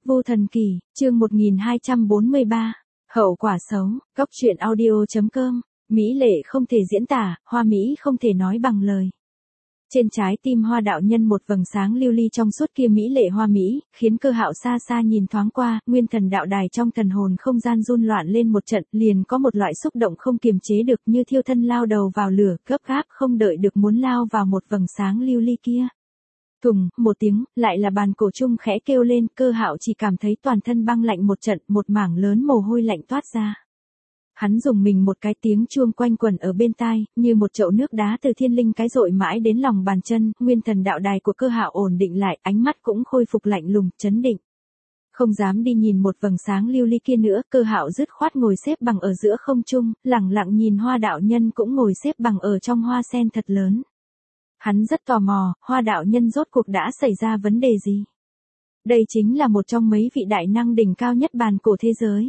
Vô Thần Kỳ, chương 1243, hậu quả xấu, góc truyện audio.com, mỹ lệ không thể diễn tả, hoa mỹ không thể nói bằng lời. Trên trái tim Hoa đạo nhân một vầng sáng lưu ly trong suốt kia mỹ lệ hoa mỹ, khiến Cơ Hạo xa xa nhìn thoáng qua, nguyên thần đạo đài trong thần hồn không gian run loạn lên một trận, liền có một loại xúc động không kiềm chế được như thiêu thân lao đầu vào lửa, gấp gáp không đợi được muốn lao vào một vầng sáng lưu ly kia. Thùng, một tiếng, lại là bàn cổ trung khẽ kêu lên, Cơ Hạo chỉ cảm thấy toàn thân băng lạnh một trận, một mảng lớn mồ hôi lạnh toát ra. Hắn dùng mình một cái tiếng chuông quanh quẩn ở bên tai, như một chậu nước đá từ thiên linh cái dội mãi đến lòng bàn chân, nguyên thần đạo đài của Cơ Hạo ổn định lại, ánh mắt cũng khôi phục lạnh lùng, chấn định. Không dám đi nhìn một vầng sáng lưu ly kia nữa, Cơ Hạo dứt khoát ngồi xếp bằng ở giữa không trung, lẳng lặng nhìn Hoa đạo nhân cũng ngồi xếp bằng ở trong hoa sen thật lớn. Hắn rất tò mò, Hoa đạo nhân rốt cuộc đã xảy ra vấn đề gì? Đây chính là một trong mấy vị đại năng đỉnh cao nhất bàn cổ thế giới.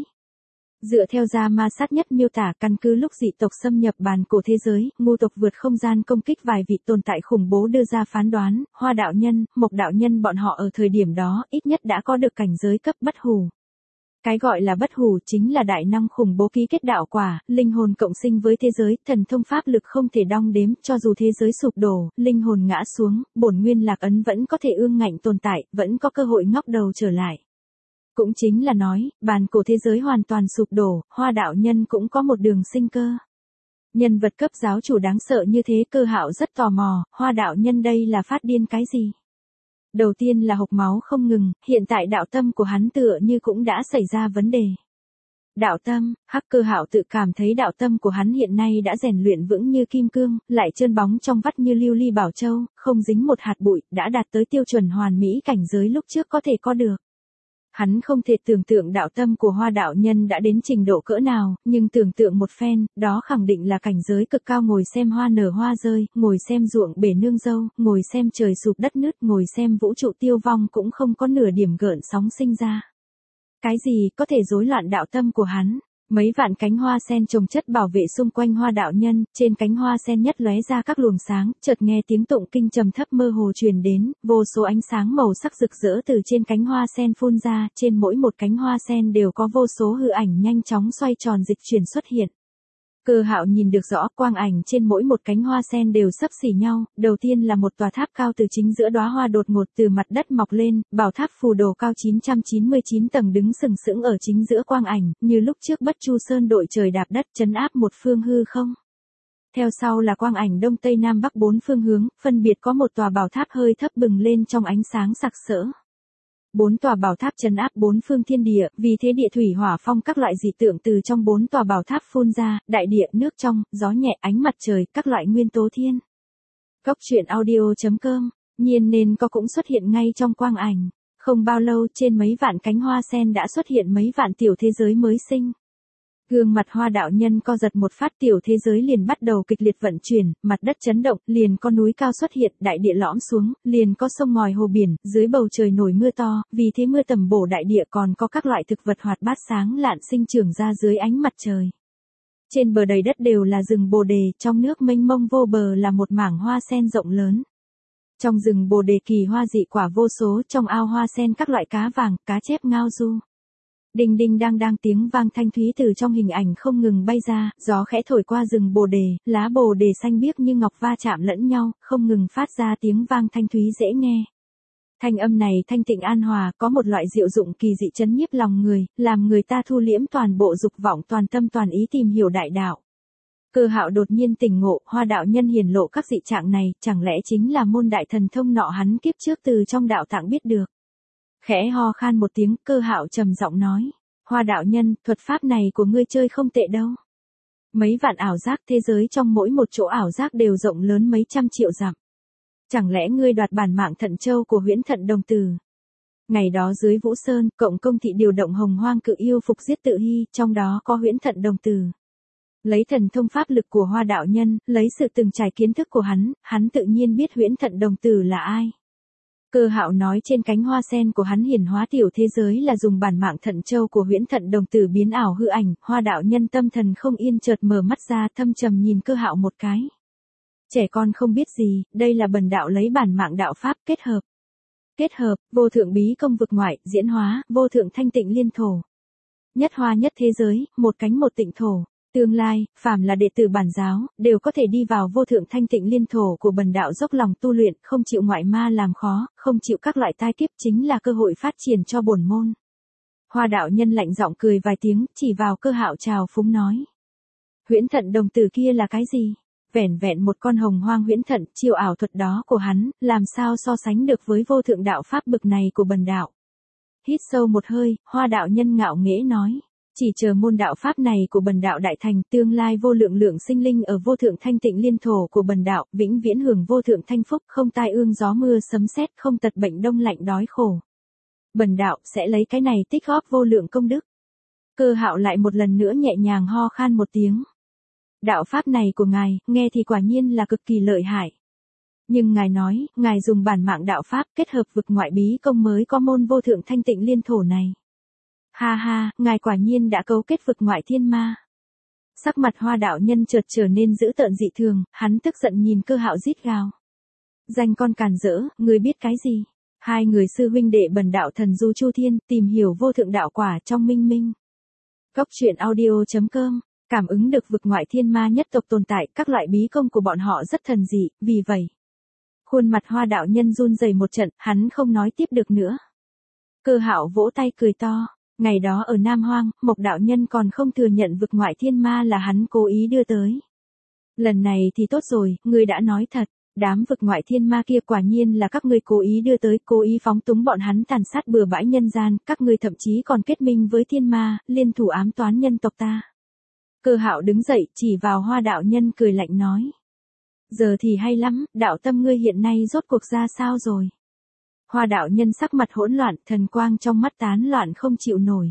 Dựa theo gia ma sát nhất miêu tả, căn cứ lúc dị tộc xâm nhập bàn cổ thế giới, ngu tộc vượt không gian công kích vài vị tồn tại khủng bố đưa ra phán đoán, Hoa đạo nhân, Mộc đạo nhân bọn họ ở thời điểm đó, ít nhất đã có được cảnh giới cấp bất hủ. Cái gọi là bất hủ chính là đại năng khủng bố ký kết đạo quả, linh hồn cộng sinh với thế giới, thần thông pháp lực không thể đong đếm, cho dù thế giới sụp đổ, linh hồn ngã xuống, bổn nguyên lạc ấn vẫn có thể ương ngạnh tồn tại, vẫn có cơ hội ngóc đầu trở lại. Cũng chính là nói, bàn cổ thế giới hoàn toàn sụp đổ, Hoa đạo nhân cũng có một đường sinh cơ. Nhân vật cấp giáo chủ đáng sợ như thế, Cơ Hạo rất tò mò, Hoa đạo nhân đây là phát điên cái gì? Đầu tiên là hộc máu không ngừng, hiện tại đạo tâm của hắn tựa như cũng đã xảy ra vấn đề. Đạo tâm, Cơ Hạo tự cảm thấy đạo tâm của hắn hiện nay đã rèn luyện vững như kim cương, lại trơn bóng trong vắt như lưu ly bảo châu, không dính một hạt bụi, đã đạt tới tiêu chuẩn hoàn mỹ cảnh giới lúc trước có thể có được. Hắn không thể tưởng tượng đạo tâm của Hoa đạo nhân đã đến trình độ cỡ nào, nhưng tưởng tượng một phen, đó khẳng định là cảnh giới cực cao, ngồi xem hoa nở hoa rơi, ngồi xem ruộng bể nương dâu, ngồi xem trời sụp đất nứt, ngồi xem vũ trụ tiêu vong cũng không có nửa điểm gợn sóng sinh ra. Cái gì có thể rối loạn đạo tâm của hắn? Mấy vạn cánh hoa sen chồng chất bảo vệ xung quanh Hoa đạo nhân, trên cánh hoa sen nhất lóe ra các luồng sáng, chợt nghe tiếng tụng kinh trầm thấp mơ hồ truyền đến, vô số ánh sáng màu sắc rực rỡ từ trên cánh hoa sen phun ra, trên mỗi một cánh hoa sen đều có vô số hư ảnh nhanh chóng xoay tròn dịch chuyển xuất hiện. Cơ Hạo nhìn được rõ, quang ảnh trên mỗi một cánh hoa sen đều xấp xỉ nhau, đầu tiên là một tòa tháp cao từ chính giữa đóa hoa đột ngột từ mặt đất mọc lên, bảo tháp phù đồ cao 999 tầng đứng sừng sững ở chính giữa quang ảnh, như lúc trước Bất Chu Sơn đội trời đạp đất trấn áp một phương hư không. Theo sau là quang ảnh đông tây nam bắc bốn phương hướng, phân biệt có một tòa bảo tháp hơi thấp bừng lên trong ánh sáng sặc sỡ. 4 tòa bảo tháp trấn áp bốn phương thiên địa, vì thế địa thủy hỏa phong các loại dị tượng từ trong 4 tòa bảo tháp phun ra, đại địa, nước trong, gió nhẹ, ánh mặt trời, các loại nguyên tố thiên. Góc truyện audio.com, nhiên nên có cũng xuất hiện ngay trong quang ảnh. Không bao lâu, trên mấy vạn cánh hoa sen đã xuất hiện mấy vạn tiểu thế giới mới sinh. Gương mặt Hoa đạo nhân co giật một phát, tiểu thế giới liền bắt đầu kịch liệt vận chuyển, mặt đất chấn động, liền có núi cao xuất hiện, đại địa lõm xuống, liền có sông ngòi hồ biển, dưới bầu trời nổi mưa to, vì thế mưa tầm bổ đại địa, còn có các loại thực vật hoạt bát sáng lạn sinh trưởng ra dưới ánh mặt trời. Trên bờ đầy đất đều là rừng bồ đề, trong nước mênh mông vô bờ là một mảng hoa sen rộng lớn. Trong rừng bồ đề kỳ hoa dị quả vô số, trong ao hoa sen các loại cá vàng, cá chép ngao du. Đinh đinh đang tiếng vang thanh thúy từ trong hình ảnh không ngừng bay ra, gió khẽ thổi qua rừng bồ đề, lá bồ đề xanh biếc như ngọc va chạm lẫn nhau, không ngừng phát ra tiếng vang thanh thúy dễ nghe. Thanh âm này thanh tịnh an hòa, có một loại diệu dụng kỳ dị chấn nhiếp lòng người, làm người ta thu liễm toàn bộ dục vọng, toàn tâm toàn ý tìm hiểu đại đạo. Cơ Hạo đột nhiên tỉnh ngộ, Hoa đạo nhân hiển lộ các dị trạng này, chẳng lẽ chính là môn đại thần thông nọ hắn kiếp trước từ trong đạo tạng biết được. Khẽ ho khan một tiếng, Cơ Hạo trầm giọng nói, Hoa đạo nhân, thuật pháp này của ngươi chơi không tệ đâu. Mấy vạn ảo giác thế giới, trong mỗi một chỗ ảo giác đều rộng lớn mấy trăm triệu dặm. Chẳng lẽ ngươi đoạt bản mạng thận châu của Huyễn Thận Đồng Tử? Ngày đó dưới Vũ Sơn, cộng công thị điều động Hồng Hoang cự yêu phục giết Tự Hy, trong đó có Huyễn Thận Đồng Tử. Lấy thần thông pháp lực của Hoa đạo nhân, lấy sự từng trải kiến thức của hắn tự nhiên biết Huyễn Thận Đồng Tử là ai. Cơ Hạo nói trên cánh hoa sen của hắn hiển hóa tiểu thế giới là dùng bản mạng thận châu của Huyễn Thận Đồng Tử biến ảo hư ảnh, Hoa đạo nhân tâm thần không yên chợt mở mắt ra, thâm trầm nhìn Cơ Hạo một cái. Trẻ con không biết gì, đây là bần đạo lấy bản mạng đạo pháp kết hợp. Kết hợp, vô thượng bí công vực ngoại, diễn hóa, vô thượng thanh tịnh liên thổ. Nhất hoa nhất thế giới, một cánh một tịnh thổ. Tương lai, phàm là đệ tử bản giáo, đều có thể đi vào vô thượng thanh tịnh liên thổ của bần đạo dốc lòng tu luyện, không chịu ngoại ma làm khó, không chịu các loại tai kiếp chính là cơ hội phát triển cho bổn môn. Hoa đạo nhân lạnh giọng cười vài tiếng, chỉ vào Cơ Hạo chào phúng nói. Huyễn thận đồng tử kia là cái gì? Vẻn vẹn một con hồng hoang huyễn thận, chiêu ảo thuật đó của hắn, làm sao so sánh được với vô thượng đạo pháp bực này của bần đạo. Hít sâu một hơi, Hoa đạo nhân ngạo nghễ nói. Chỉ chờ môn đạo pháp này của bần đạo đại thành, tương lai vô lượng lượng sinh linh ở vô thượng thanh tịnh liên thổ của bần đạo, vĩnh viễn hưởng vô thượng thanh phúc, không tai ương gió mưa sấm sét, không tật bệnh đông lạnh đói khổ. Bần đạo sẽ lấy cái này tích góp vô lượng công đức. Cơ Hạo lại một lần nữa nhẹ nhàng ho khan một tiếng. Đạo pháp này của ngài, nghe thì quả nhiên là cực kỳ lợi hại. Nhưng ngài nói, ngài dùng bản mạng đạo pháp kết hợp vực ngoại bí công mới có môn vô thượng thanh tịnh liên thổ này. Ha ha, ngài quả nhiên đã cấu kết vực ngoại thiên ma. Sắc mặt Hoa đạo nhân chợt trở nên dữ tợn dị thường, hắn tức giận nhìn Cơ Hạo rít gào. Danh con càn rỡ, ngươi biết cái gì? Hai người sư huynh đệ bần đạo thần du chu thiên, tìm hiểu vô thượng đạo quả trong minh minh. Góc truyện audio.com, cảm ứng được vực ngoại thiên ma nhất tộc tồn tại, các loại bí công của bọn họ rất thần dị, vì vậy. Khuôn mặt Hoa đạo nhân run rẩy một trận, hắn không nói tiếp được nữa. Cơ Hạo vỗ tay cười to. Ngày đó ở Nam Hoang, Mộc đạo nhân còn không thừa nhận vực ngoại thiên ma là hắn cố ý đưa tới. Lần này thì tốt rồi, ngươi đã nói thật, đám vực ngoại thiên ma kia quả nhiên là các ngươi cố ý đưa tới, cố ý phóng túng bọn hắn tàn sát bừa bãi nhân gian, các ngươi thậm chí còn kết minh với thiên ma, liên thủ ám toán nhân tộc ta. Cơ Hạo đứng dậy, chỉ vào Hoa đạo nhân cười lạnh nói. Giờ thì hay lắm, đạo tâm ngươi hiện nay rốt cuộc ra sao rồi? Hoa đạo nhân sắc mặt hỗn loạn, thần quang trong mắt tán loạn không chịu nổi.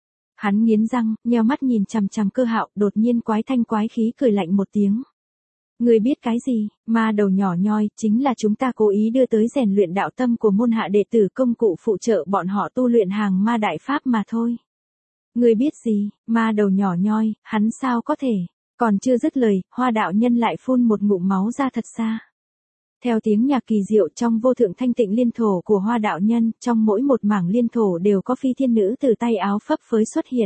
Hắn nghiến răng, nheo mắt nhìn chằm chằm Cơ Hạo, đột nhiên quái thanh quái khí cười lạnh một tiếng. Ngươi biết cái gì, ma đầu nhỏ nhoi, chính là chúng ta cố ý đưa tới rèn luyện đạo tâm của môn hạ đệ tử công cụ phụ trợ bọn họ tu luyện hàng ma đại pháp mà thôi. Ngươi biết gì, ma đầu nhỏ nhoi, hắn sao có thể, còn chưa dứt lời, Hoa đạo nhân lại phun một ngụm máu ra thật xa. Theo tiếng nhạc kỳ diệu trong vô thượng thanh tịnh liên thổ của Hoa đạo nhân, trong mỗi một mảng liên thổ đều có phi thiên nữ từ tay áo phấp phới xuất hiện.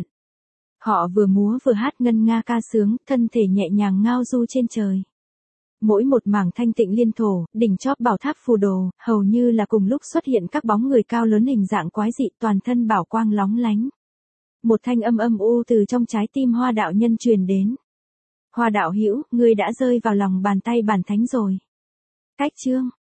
Họ vừa múa vừa hát ngân nga ca sướng, thân thể nhẹ nhàng ngao du trên trời. Mỗi một mảng thanh tịnh liên thổ, đỉnh chóp bảo tháp phù đồ, hầu như là cùng lúc xuất hiện các bóng người cao lớn hình dạng quái dị, toàn thân bảo quang lóng lánh. Một thanh âm âm u từ trong trái tim Hoa đạo nhân truyền đến. Hoa đạo hữu, ngươi đã rơi vào lòng bàn tay bản thánh rồi. Cách chương